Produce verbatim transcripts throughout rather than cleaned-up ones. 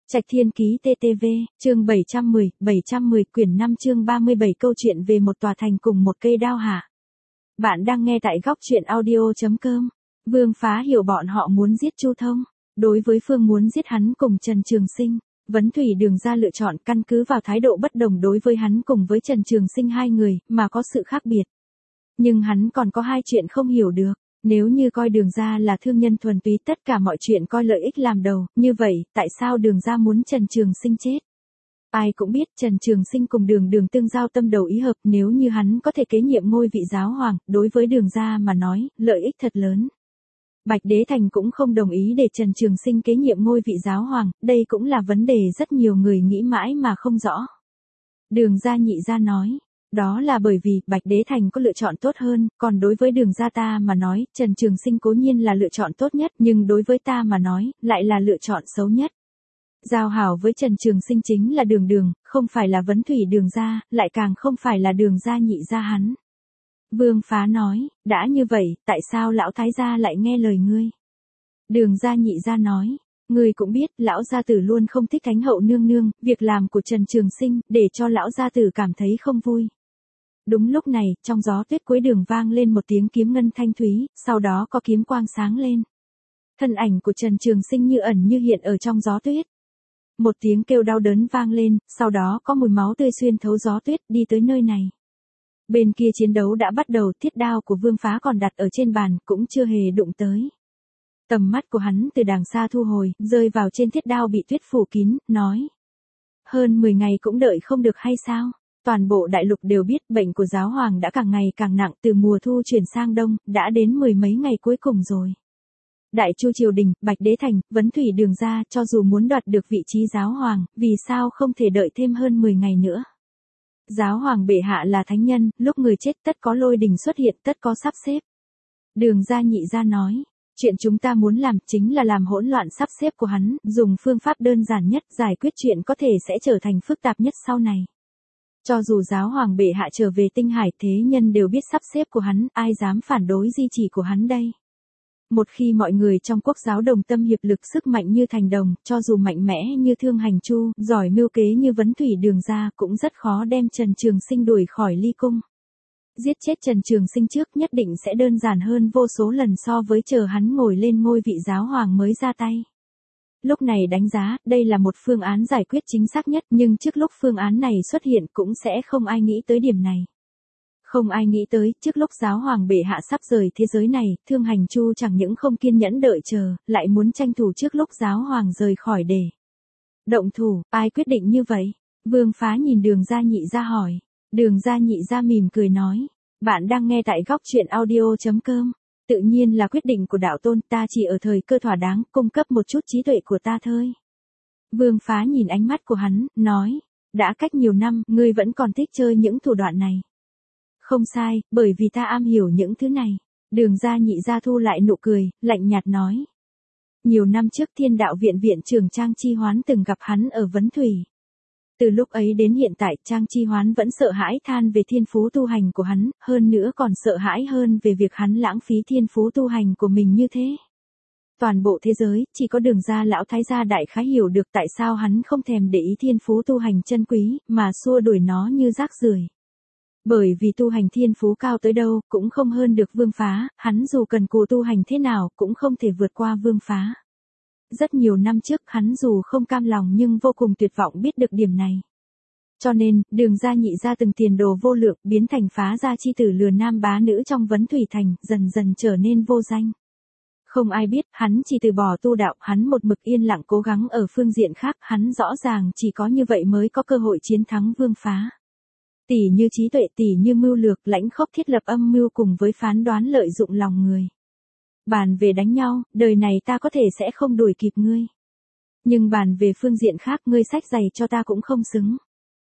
Trạch Thiên Ký tê tê vê, chương bảy trăm mười, bảy trăm mười quyển năm chương ba mươi bảy câu chuyện về một tòa thành cùng một cây đao hạ. Bạn đang nghe tại góc truyện audio.com. Vương Phá hiểu bọn họ muốn giết Chu Thông. Đối với phương muốn giết hắn cùng Trần Trường Sinh, Vấn Thủy Đường ra lựa chọn căn cứ vào thái độ bất đồng đối với hắn cùng với Trần Trường Sinh hai người mà có sự khác biệt. Nhưng hắn còn có hai chuyện không hiểu được. Nếu như coi Đường ra là thương nhân thuần túy tất cả mọi chuyện coi lợi ích làm đầu, như vậy, tại sao Đường ra muốn Trần Trường Sinh chết? Ai cũng biết Trần Trường Sinh cùng Đường Đường tương giao tâm đầu ý hợp, nếu như hắn có thể kế nhiệm ngôi vị giáo hoàng, đối với Đường ra mà nói, lợi ích thật lớn. Bạch Đế Thành cũng không đồng ý để Trần Trường Sinh kế nhiệm ngôi vị giáo hoàng, đây cũng là vấn đề rất nhiều người nghĩ mãi mà không rõ. Đường ra nhị ra nói. Đó là bởi vì Bạch Đế Thành có lựa chọn tốt hơn, còn đối với Đường ra ta mà nói, Trần Trường Sinh cố nhiên là lựa chọn tốt nhất, nhưng đối với ta mà nói, lại là lựa chọn xấu nhất. Giao hảo với Trần Trường Sinh chính là Đường Đường, không phải là Vấn Thủy Đường ra, lại càng không phải là Đường ra nhị ra hắn. Vương Phá nói, đã như vậy, tại sao lão thái gia lại nghe lời ngươi? Đường ra nhị ra nói. Ngươi cũng biết, lão gia tử luôn không thích Thánh hậu nương nương, việc làm của Trần Trường Sinh, để cho lão gia tử cảm thấy không vui. Đúng lúc này, trong gió tuyết cuối đường vang lên một tiếng kiếm ngân thanh thúy, sau đó có kiếm quang sáng lên. Thân ảnh của Trần Trường Sinh như ẩn như hiện ở trong gió tuyết. Một tiếng kêu đau đớn vang lên, sau đó có mùi máu tươi xuyên thấu gió tuyết đi tới nơi này. Bên kia chiến đấu đã bắt đầu, thiết đao của Vương Phá còn đặt ở trên bàn, cũng chưa hề đụng tới. Tầm mắt của hắn từ đàng xa thu hồi, rơi vào trên thiết đao bị tuyết phủ kín, nói. Hơn mười ngày cũng đợi không được hay sao? Toàn bộ đại lục đều biết bệnh của giáo hoàng đã càng ngày càng nặng, từ mùa thu chuyển sang đông, đã đến mười mấy ngày cuối cùng rồi. Đại Chu triều đình, Bạch Đế Thành, Vấn Thủy Đường ra, cho dù muốn đoạt được vị trí giáo hoàng, vì sao không thể đợi thêm hơn mười ngày nữa? Giáo hoàng bệ hạ là thánh nhân, lúc người chết tất có lôi đình xuất hiện, tất có sắp xếp. Đường ra nhị ra nói. Chuyện chúng ta muốn làm chính là làm hỗn loạn sắp xếp của hắn, dùng phương pháp đơn giản nhất giải quyết chuyện có thể sẽ trở thành phức tạp nhất sau này. Cho dù giáo hoàng bệ hạ trở về tinh hải, thế nhân đều biết sắp xếp của hắn, ai dám phản đối di chỉ của hắn đây. Một khi mọi người trong quốc giáo đồng tâm hiệp lực, sức mạnh như thành đồng, cho dù mạnh mẽ như Thương Hành Chu, giỏi mưu kế như Vấn Thủy Đường ra, cũng rất khó đem Trần Trường Sinh đuổi khỏi ly cung. Giết chết Trần Trường Sinh trước nhất định sẽ đơn giản hơn vô số lần so với chờ hắn ngồi lên ngôi vị giáo hoàng mới ra tay. Lúc này đánh giá, đây là một phương án giải quyết chính xác nhất, nhưng trước lúc phương án này xuất hiện cũng sẽ không ai nghĩ tới điểm này. Không ai nghĩ tới, trước lúc giáo hoàng bệ hạ sắp rời thế giới này, Thương Hành Chu chẳng những không kiên nhẫn đợi chờ, lại muốn tranh thủ trước lúc giáo hoàng rời khỏi để động thủ, ai quyết định như vậy? Vương Phá nhìn Đường ra nhị ra hỏi. Đường ra nhị ra mỉm cười nói. Bạn đang nghe tại góc truyện audio.com. Tự nhiên là quyết định của đạo tôn, ta chỉ ở thời cơ thỏa đáng, cung cấp một chút trí tuệ của ta thôi. Vương Phá nhìn ánh mắt của hắn, nói. Đã cách nhiều năm, ngươi vẫn còn thích chơi những thủ đoạn này. Không sai, bởi vì ta am hiểu những thứ này. Đường ra nhị ra thu lại nụ cười, lạnh nhạt nói. Nhiều năm trước Thiên Đạo Viện viện trưởng Trang Chi Hoán từng gặp hắn ở Vấn Thủy. Từ lúc ấy đến hiện tại, Trang Chi Hoán vẫn sợ hãi than về thiên phú tu hành của hắn, hơn nữa còn sợ hãi hơn về việc hắn lãng phí thiên phú tu hành của mình như thế. Toàn bộ thế giới, chỉ có Đường ra lão thái gia đại khái hiểu được tại sao hắn không thèm để ý thiên phú tu hành chân quý, mà xua đuổi nó như rác rưởi. Bởi vì tu hành thiên phú cao tới đâu, cũng không hơn được Vương Phá, hắn dù cần cù tu hành thế nào, cũng không thể vượt qua Vương Phá. Rất nhiều năm trước hắn dù không cam lòng nhưng vô cùng tuyệt vọng biết được điểm này. Cho nên, Đường ra nhị ra từng tiền đồ vô lượng, biến thành phá gia chi tử lừa nam bá nữ trong Vấn Thủy Thành, dần dần trở nên vô danh. Không ai biết, hắn chỉ từ bỏ tu đạo, hắn một mực yên lặng cố gắng ở phương diện khác, hắn rõ ràng chỉ có như vậy mới có cơ hội chiến thắng Vương Phá. Tỷ như trí tuệ, tỷ như mưu lược, lãnh khốc thiết lập âm mưu cùng với phán đoán lợi dụng lòng người. Bàn về đánh nhau, đời này ta có thể sẽ không đuổi kịp ngươi. Nhưng bàn về phương diện khác, ngươi sách giày cho ta cũng không xứng.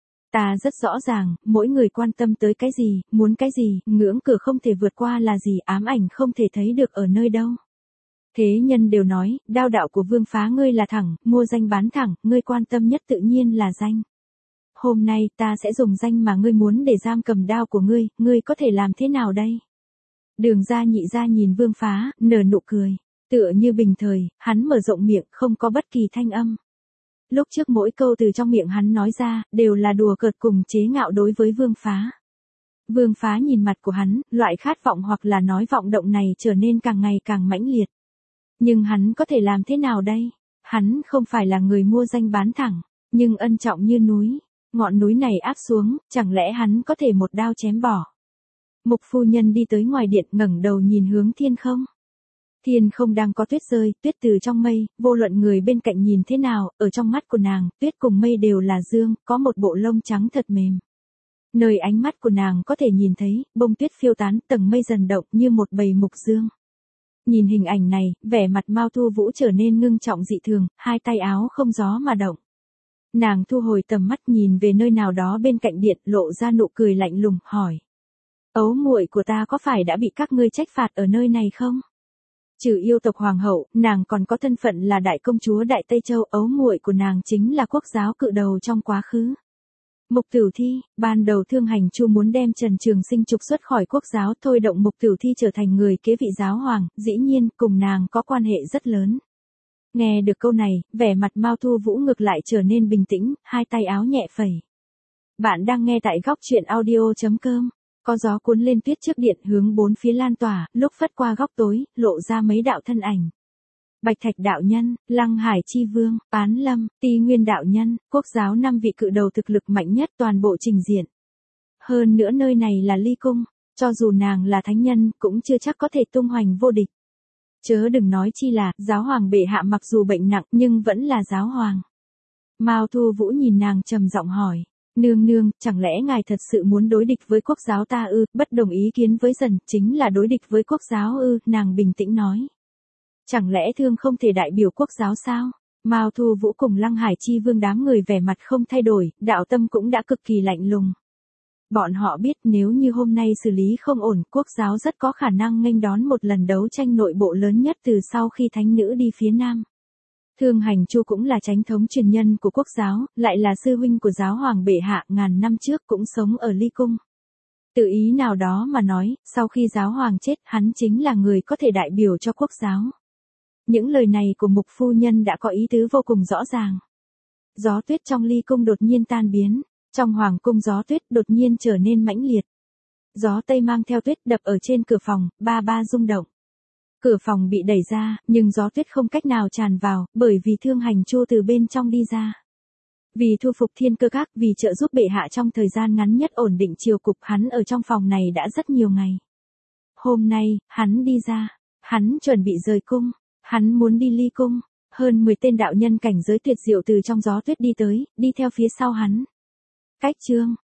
Ta rất rõ ràng, mỗi người quan tâm tới cái gì, muốn cái gì, ngưỡng cửa không thể vượt qua là gì, ám ảnh không thể thấy được ở nơi đâu. Thế nhân đều nói, đao đạo của Vương Phá ngươi là thẳng, mua danh bán thẳng, ngươi quan tâm nhất tự nhiên là danh. Hôm nay ta sẽ dùng danh mà ngươi muốn để giam cầm đao của ngươi, ngươi có thể làm thế nào đây? Đường ra nhị ra nhìn Vương Phá, nở nụ cười. Tựa như bình thời, hắn mở rộng miệng, không có bất kỳ thanh âm. lúc trước mỗi câu từ trong miệng hắn nói ra, đều là đùa cợt cùng chế ngạo đối với Vương Phá. Vương Phá nhìn mặt của hắn, loại khát vọng hoặc là nói vọng động này trở nên càng ngày càng mãnh liệt. Nhưng hắn có thể làm thế nào đây? Hắn không phải là người mua danh bán thẳng, nhưng ân trọng như núi. Ngọn núi này áp xuống, chẳng lẽ hắn có thể một đao chém bỏ? Mục phu nhân đi tới ngoài điện ngẩng đầu nhìn hướng thiên không. Thiên không đang có tuyết rơi, tuyết từ trong mây, vô luận người bên cạnh nhìn thế nào, ở trong mắt của nàng, tuyết cùng mây đều là dương, có một bộ lông trắng thật mềm. Nơi ánh mắt của nàng có thể nhìn thấy, bông tuyết phiêu tán, tầng mây dần động như một bầy mục dương. Nhìn hình ảnh này, vẻ mặt Mao Thu Vũ trở nên ngưng trọng dị thường, hai tay áo không gió mà động. Nàng thu hồi tầm mắt nhìn về nơi nào đó bên cạnh điện, lộ ra nụ cười lạnh lùng, hỏi. Ấu muội của ta có phải đã bị các ngươi trách phạt ở nơi này không? Trừ yêu tộc hoàng hậu, nàng còn có thân phận là đại công chúa Đại Tây Châu, ấu muội của nàng chính là quốc giáo cự đầu trong quá khứ. Mục Tử Thi, ban đầu Thương Hành Chu muốn đem Trần Trường Sinh trục xuất khỏi quốc giáo, thôi động Mục Tử Thi trở thành người kế vị giáo hoàng, dĩ nhiên cùng nàng có quan hệ rất lớn. Nghe được câu này, vẻ mặt Mao Thu Vũ ngược lại trở nên bình tĩnh, hai tay áo nhẹ phẩy. Bạn đang nghe tại góc truyện audio chấm com. Có gió cuốn lên tuyết trước điện hướng bốn phía lan tỏa, lúc phất qua góc tối, lộ ra mấy đạo thân ảnh. Bạch Thạch đạo nhân, Lăng Hải chi vương, Án Lâm, Ti Nguyên đạo nhân, quốc giáo năm vị cự đầu thực lực mạnh nhất toàn bộ trình diện. Hơn nữa nơi này là Ly Cung, cho dù nàng là thánh nhân cũng chưa chắc có thể tung hoành vô địch. Chớ đừng nói chi là, giáo hoàng bệ hạ mặc dù bệnh nặng nhưng vẫn là giáo hoàng. Mao Thu Vũ nhìn nàng trầm giọng hỏi. Nương nương, chẳng lẽ ngài thật sự muốn đối địch với quốc giáo ta ư? Bất đồng ý kiến với dần, chính là đối địch với quốc giáo ư? Nàng bình tĩnh nói. Chẳng lẽ Thương không thể đại biểu quốc giáo sao? Mao Thu Vũ cùng Lăng Hải chi vương đám người vẻ mặt không thay đổi, đạo tâm cũng đã cực kỳ lạnh lùng. Bọn họ biết nếu như hôm nay xử lý không ổn, quốc giáo rất có khả năng nghênh đón một lần đấu tranh nội bộ lớn nhất từ sau khi thánh nữ đi phía Nam. Thương Hành Chu cũng là chánh thống truyền nhân của quốc giáo, lại là sư huynh của giáo hoàng bệ hạ, ngàn năm trước cũng sống ở Ly Cung. Tự ý nào đó mà nói, sau khi giáo hoàng chết, hắn chính là người có thể đại biểu cho quốc giáo. Những lời này của Mục phu nhân đã có ý tứ vô cùng rõ ràng. Gió tuyết trong Ly Cung đột nhiên tan biến, trong hoàng cung gió tuyết đột nhiên trở nên mãnh liệt. Gió tây mang theo tuyết đập ở trên cửa phòng, ba ba rung động. Cửa phòng bị đẩy ra, nhưng gió tuyết không cách nào tràn vào, bởi vì Thương Hành Chu từ bên trong đi ra. Vì thu phục Thiên Cơ Các, vì trợ giúp bệ hạ trong thời gian ngắn nhất ổn định triều cục, hắn ở trong phòng này đã rất nhiều ngày. Hôm nay, hắn đi ra, hắn chuẩn bị rời cung, hắn muốn đi Ly Cung, hơn mười tên đạo nhân cảnh giới tuyệt diệu từ trong gió tuyết đi tới, đi theo phía sau hắn. Cách chương,